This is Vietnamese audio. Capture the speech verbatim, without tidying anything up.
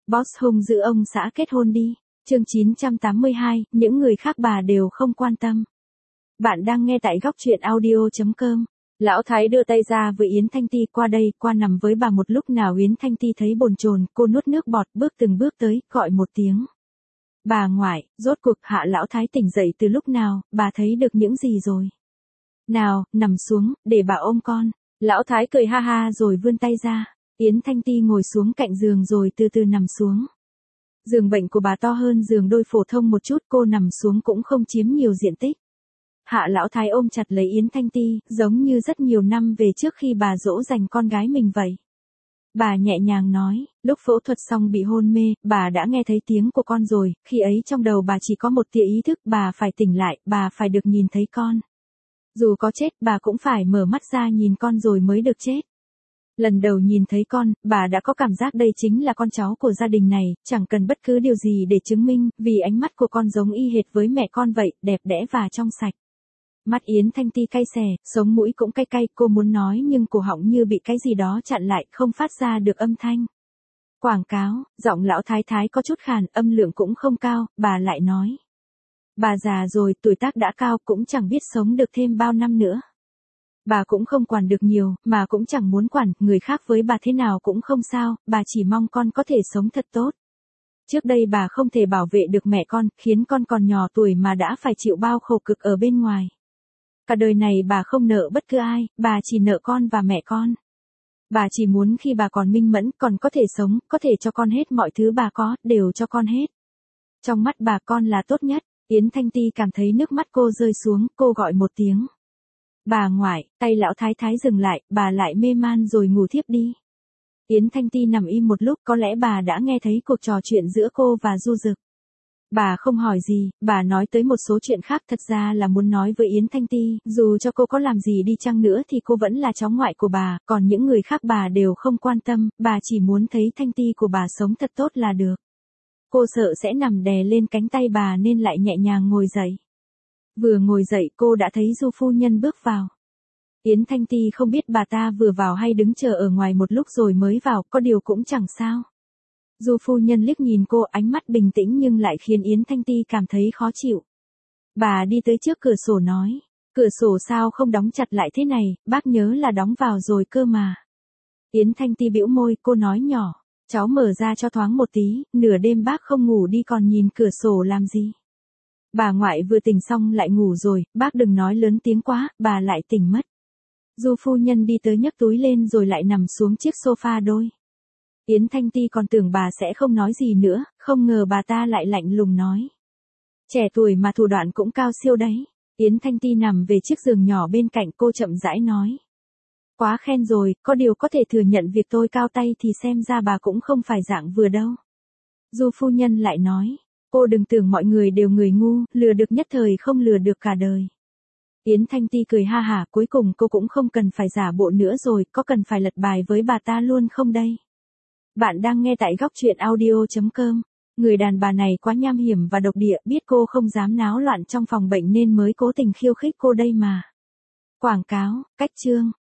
Boss hung giữ ông xã kết hôn đi. Chương chín trăm tám mươi hai, những người khác bà đều không quan tâm. Bạn đang nghe tại góc truyện audio chấm com. Lão Thái đưa tay ra với Yến Thanh Ti, qua đây, qua nằm với bà một lúc nào. Yến Thanh Ti thấy bồn chồn, cô nuốt nước bọt, bước từng bước tới, gọi một tiếng. Bà ngoại, rốt cuộc Hạ Lão Thái tỉnh dậy từ lúc nào, bà thấy được những gì rồi? Nào, nằm xuống, để bà ôm con. Lão Thái cười ha ha rồi vươn tay ra. Yến Thanh Ti ngồi xuống cạnh giường rồi từ từ nằm xuống. Giường bệnh của bà to hơn giường đôi phổ thông một chút, cô nằm xuống cũng không chiếm nhiều diện tích. Hạ Lão Thái ôm chặt lấy Yến Thanh Ti, giống như rất nhiều năm về trước khi bà dỗ dành con gái mình vậy. Bà nhẹ nhàng nói, lúc phẫu thuật xong bị hôn mê, bà đã nghe thấy tiếng của con rồi, khi ấy trong đầu bà chỉ có một tia ý thức, bà phải tỉnh lại, bà phải được nhìn thấy con. Dù có chết, bà cũng phải mở mắt ra nhìn con rồi mới được chết. Lần đầu nhìn thấy con, bà đã có cảm giác đây chính là con cháu của gia đình này, chẳng cần bất cứ điều gì để chứng minh, vì ánh mắt của con giống y hệt với mẹ con vậy, đẹp đẽ và trong sạch. Mắt Yến Thanh Ti cay xè, sống mũi cũng cay cay, cô muốn nói nhưng cổ họng như bị cái gì đó chặn lại, không phát ra được âm thanh. Quảng cáo, giọng Lão Thái Thái có chút khàn, âm lượng cũng không cao, bà lại nói. Bà già rồi, tuổi tác đã cao, cũng chẳng biết sống được thêm bao năm nữa. Bà cũng không quản được nhiều, mà cũng chẳng muốn quản, người khác với bà thế nào cũng không sao, bà chỉ mong con có thể sống thật tốt. Trước đây bà không thể bảo vệ được mẹ con, khiến con còn nhỏ tuổi mà đã phải chịu bao khổ cực ở bên ngoài. Cả đời này bà không nợ bất cứ ai, bà chỉ nợ con và mẹ con. Bà chỉ muốn khi bà còn minh mẫn, còn có thể sống, có thể cho con hết mọi thứ bà có, đều cho con hết. Trong mắt bà con là tốt nhất. Yến Thanh Ti cảm thấy nước mắt cô rơi xuống, cô gọi một tiếng. Bà ngoại, tay Lão Thái Thái dừng lại, bà lại mê man rồi ngủ thiếp đi. Yến Thanh Ti nằm im một lúc, có lẽ bà đã nghe thấy cuộc trò chuyện giữa cô và Du Dực. Bà không hỏi gì, bà nói tới một số chuyện khác, thật ra là muốn nói với Yến Thanh Ti, dù cho cô có làm gì đi chăng nữa thì cô vẫn là cháu ngoại của bà, còn những người khác bà đều không quan tâm, bà chỉ muốn thấy Thanh Ti của bà sống thật tốt là được. Cô sợ sẽ nằm đè lên cánh tay bà nên lại nhẹ nhàng ngồi dậy. Vừa ngồi dậy cô đã thấy Du phu nhân bước vào. Yến Thanh Ti không biết bà ta vừa vào hay đứng chờ ở ngoài một lúc rồi mới vào, có điều cũng chẳng sao. Du phu nhân liếc nhìn cô, ánh mắt bình tĩnh nhưng lại khiến Yến Thanh Ti cảm thấy khó chịu. Bà đi tới trước cửa sổ nói, cửa sổ sao không đóng chặt lại thế này, bác nhớ là đóng vào rồi cơ mà. Yến Thanh Ti bĩu môi, cô nói nhỏ, cháu mở ra cho thoáng một tí, nửa đêm bác không ngủ đi còn nhìn cửa sổ làm gì. Bà ngoại vừa tỉnh xong lại ngủ rồi, bác đừng nói lớn tiếng quá, bà lại tỉnh mất. Du phu nhân đi tới nhấc túi lên rồi lại nằm xuống chiếc sofa đôi. Yến Thanh Ti còn tưởng bà sẽ không nói gì nữa, không ngờ bà ta lại lạnh lùng nói. Trẻ tuổi mà thủ đoạn cũng cao siêu đấy. Yến Thanh Ti nằm về chiếc giường nhỏ bên cạnh, cô chậm rãi nói. Quá khen rồi, có điều có thể thừa nhận việc tôi cao tay thì xem ra bà cũng không phải dạng vừa đâu. Du phu nhân lại nói. Cô đừng tưởng mọi người đều người ngu, lừa được nhất thời không lừa được cả đời. Yến Thanh Ti cười ha hả, cuối cùng cô cũng không cần phải giả bộ nữa rồi, có cần phải lật bài với bà ta luôn không đây? Bạn đang nghe tại góc truyện audio chấm com. Người đàn bà này quá nham hiểm và độc địa, biết cô không dám náo loạn trong phòng bệnh nên mới cố tình khiêu khích cô đây mà. Quảng cáo, cách chương.